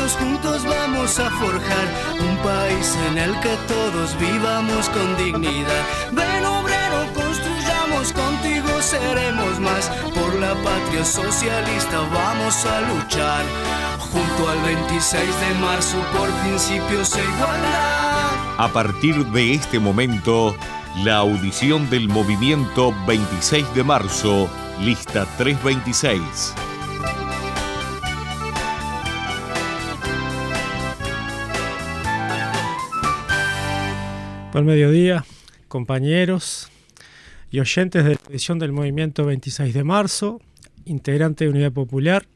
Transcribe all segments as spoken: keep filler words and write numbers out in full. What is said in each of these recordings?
todos juntos vamos a forjar un país en el que todos vivamos con dignidad. Ven obrero, construyamos, contigo seremos más. Por la patria socialista vamos a luchar, junto al veintiséis de marzo por principios e igualdad. A partir de este momento, la audición del movimiento veintiséis de marzo, lista trescientos veintiséis. Buen mediodía, compañeros y oyentes de la edición del movimiento veintiséis de marzo, integrante de Unidad Popular.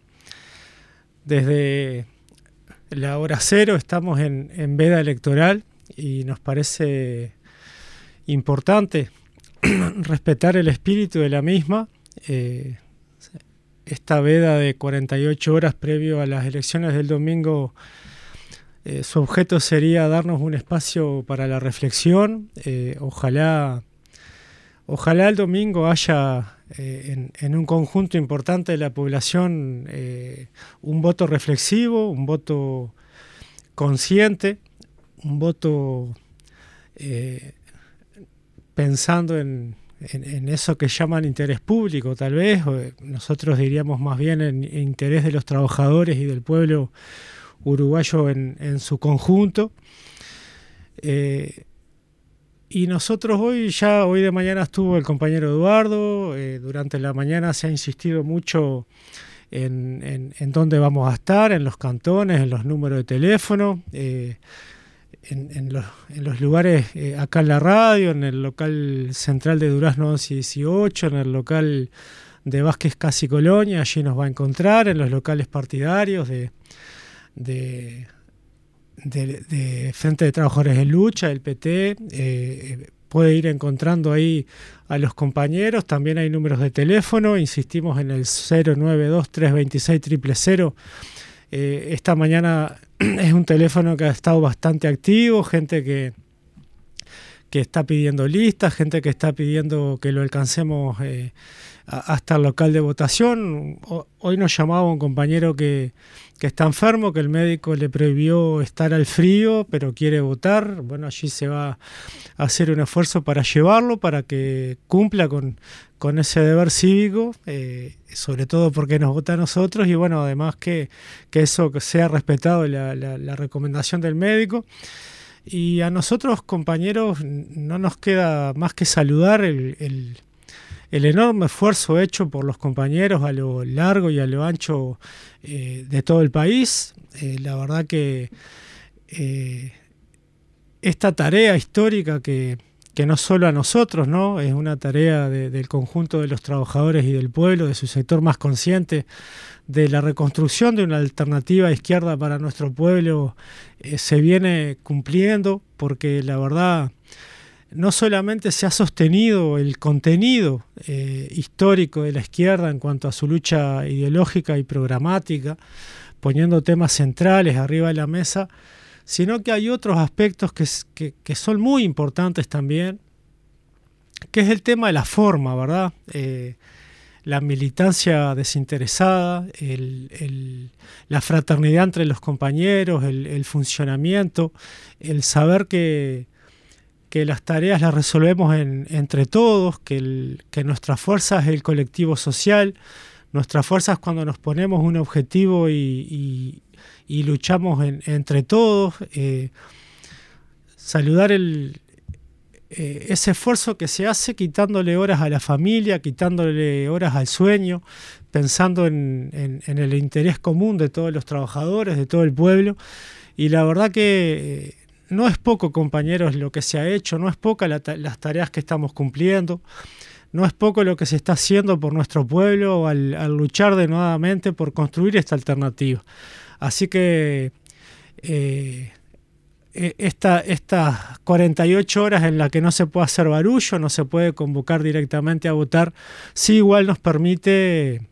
Desde la hora cero estamos en, en veda electoral y nos parece importante respetar el espíritu de la misma. Eh, esta veda de cuarenta y ocho horas previo a las elecciones del domingo, Eh, su objeto sería darnos un espacio para la reflexión. Eh, ojalá, ojalá el domingo haya eh, en, en un conjunto importante de la población eh, un voto reflexivo, un voto consciente, un voto eh, pensando en, en, en eso que llaman interés público, tal vez. Nosotros diríamos más bien en, en interés de los trabajadores y del pueblo uruguayo en, en su conjunto. Eh, y nosotros hoy, ya hoy de mañana estuvo el compañero Eduardo, eh, durante la mañana se ha insistido mucho en, en, en dónde vamos a estar, en los cantones, en los números de teléfono, eh, en, en, los, en los lugares eh, acá en la radio, en el local central de Durazno once dieciocho, en el local de Vázquez Casi Colonia, allí nos va a encontrar, en los locales partidarios de De, de, de Frente de Trabajadores de Lucha, el P T, eh, puede ir encontrando ahí a los compañeros. También hay números de teléfono, insistimos en el cero nueve dos, tres dos seis, cero cero cero. Eh, esta mañana es un teléfono que ha estado bastante activo, gente que, que está pidiendo listas, gente que está pidiendo que lo alcancemos eh, hasta el local de votación. Hoy nos llamaba un compañero que, que está enfermo, que el médico le prohibió estar al frío, pero quiere votar. Bueno, allí se va a hacer un esfuerzo para llevarlo, para que cumpla con, con ese deber cívico, eh, sobre todo porque nos vota a nosotros, y bueno, además que, que eso sea respetado, la, la, la recomendación del médico. Y a nosotros, compañeros, no nos queda más que saludar el, el el enorme esfuerzo hecho por los compañeros a lo largo y a lo ancho eh, de todo el país. Eh, la verdad que eh, esta tarea histórica que, que no solo a nosotros, ¿no? Es una tarea de, del conjunto de los trabajadores y del pueblo, de su sector más consciente, de la reconstrucción de una alternativa izquierda para nuestro pueblo, eh, se viene cumpliendo, porque la verdad no solamente se ha sostenido el contenido eh, histórico de la izquierda en cuanto a su lucha ideológica y programática, poniendo temas centrales arriba de la mesa, sino que hay otros aspectos que, que, que son muy importantes también, que es el tema de la forma, ¿verdad? Eh, la militancia desinteresada, el, el, la fraternidad entre los compañeros, el, el funcionamiento, el saber que que las tareas las resolvemos en, entre todos, que, el, que nuestra fuerza es el colectivo social, nuestra fuerza es cuando nos ponemos un objetivo y, y, y luchamos en, entre todos. Eh, saludar el, eh, ese esfuerzo que se hace quitándole horas a la familia, quitándole horas al sueño, pensando en, en, en el interés común de todos los trabajadores, de todo el pueblo. Y la verdad que Eh, no es poco, compañeros, lo que se ha hecho, no es poca la ta- las tareas que estamos cumpliendo, no es poco lo que se está haciendo por nuestro pueblo al, al luchar de nuevamente por construir esta alternativa. Así que eh, esta, estas cuarenta y ocho horas en las que no se puede hacer barullo, no se puede convocar directamente a votar, sí igual nos permite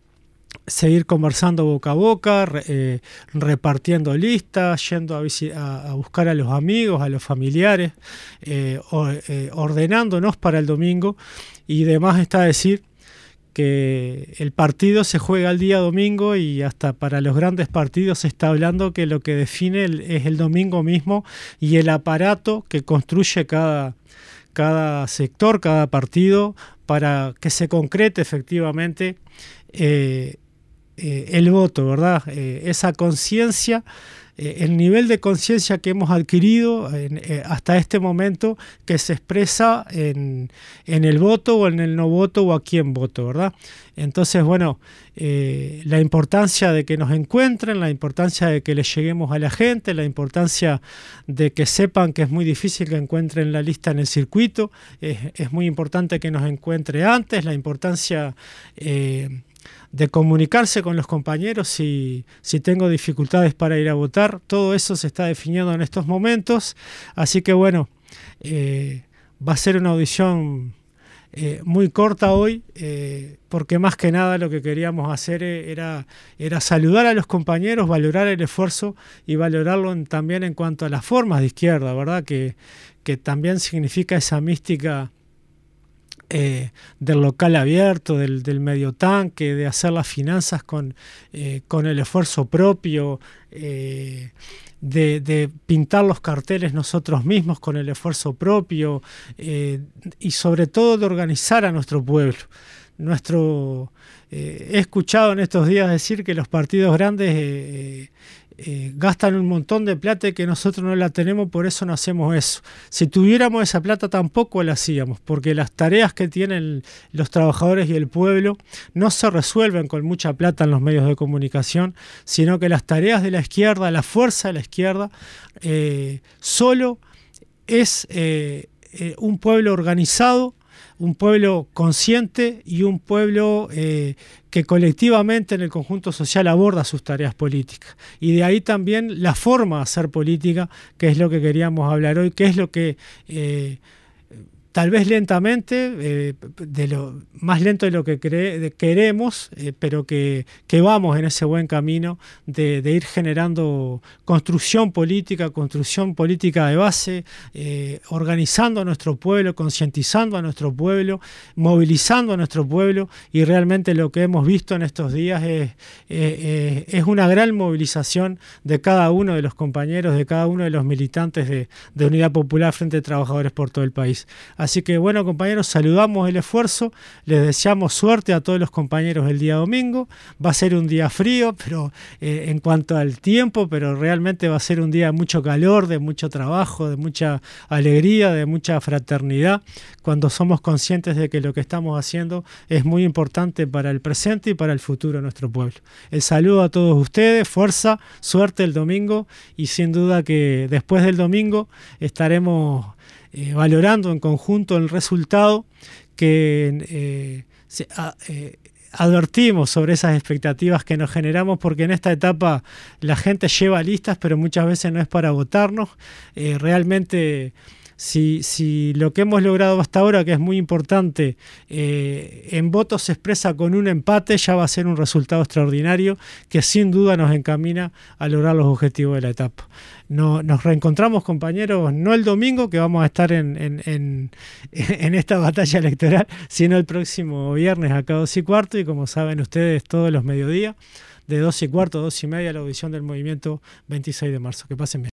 seguir conversando boca a boca, eh, repartiendo listas, yendo a, a, a buscar a los amigos, a los familiares, eh, o, eh, ordenándonos para el domingo. Y demás está decir que el partido se juega el día domingo y hasta para los grandes partidos se está hablando que lo que define el, es el domingo mismo y el aparato que construye cada, cada sector, cada partido, para que se concrete efectivamente eh, eh, el voto, ¿verdad? Eh, esa conciencia, eh, el nivel de conciencia que hemos adquirido en, eh, hasta este momento, que se expresa en, en el voto o en el no voto o a quién voto, ¿verdad? Entonces, bueno, eh, la importancia de que nos encuentren, la importancia de que les lleguemos a la gente, la importancia de que sepan que es muy difícil que encuentren la lista en el circuito, es, es muy importante que nos encuentre antes, la importancia eh, de comunicarse con los compañeros si, si tengo dificultades para ir a votar, todo eso se está definiendo en estos momentos, así que bueno, eh, va a ser una audición Eh, muy corta hoy, eh, porque más que nada lo que queríamos hacer era, era saludar a los compañeros, valorar el esfuerzo y valorarlo en, también en cuanto a las formas de izquierda, ¿verdad? Que, que también significa esa mística eh, del local abierto, del, del medio tanque, de hacer las finanzas con, eh, con el esfuerzo propio, eh, De, de pintar los carteles nosotros mismos con el esfuerzo propio eh, y sobre todo de organizar a nuestro pueblo. Nuestro, eh, he escuchado en estos días decir que los partidos grandes eh, eh, gastan un montón de plata y que nosotros no la tenemos, por eso no hacemos eso. Si tuviéramos esa plata tampoco la hacíamos, porque las tareas que tienen los trabajadores y el pueblo no se resuelven con mucha plata en los medios de comunicación, sino que las tareas de la izquierda, la fuerza de la izquierda, eh, solo es eh, eh, un pueblo organizado, un pueblo consciente y un pueblo eh, que colectivamente en el conjunto social aborda sus tareas políticas. Y de ahí también la forma de hacer política, que es lo que queríamos hablar hoy, que es lo que eh, tal vez lentamente, eh, de lo, más lento de lo que cre- de queremos, eh, pero que, que vamos en ese buen camino de, de ir generando construcción política, construcción política de base, eh, organizando a nuestro pueblo, concientizando a nuestro pueblo, movilizando a nuestro pueblo, y realmente lo que hemos visto en estos días es, eh, es una gran movilización de cada uno de los compañeros, de cada uno de los militantes de, de Unidad Popular Frente de Trabajadores por todo el país. Así que bueno, compañeros, saludamos el esfuerzo, les deseamos suerte a todos los compañeros el día domingo. Va a ser un día frío, pero eh, en cuanto al tiempo, pero realmente va a ser un día de mucho calor, de mucho trabajo, de mucha alegría, de mucha fraternidad, cuando somos conscientes de que lo que estamos haciendo es muy importante para el presente y para el futuro de nuestro pueblo. El saludo a todos ustedes, fuerza, suerte el domingo, y sin duda que después del domingo estaremos Eh, valorando en conjunto el resultado que eh, se, a, eh, advertimos sobre esas expectativas que nos generamos, porque en esta etapa la gente lleva listas, pero muchas veces no es para votarnos. Eh, realmente Si, si lo que hemos logrado hasta ahora, que es muy importante, eh, en votos se expresa con un empate, ya va a ser un resultado extraordinario que sin duda nos encamina a lograr los objetivos de la etapa. No, nos reencontramos, compañeros, no el domingo, que vamos a estar en, en, en, en esta batalla electoral, sino el próximo viernes acá a dos y cuarto, y como saben ustedes, todos los mediodías, de dos y cuarto a dos y media, la audición del movimiento veintiséis de marzo. Que pasen bien.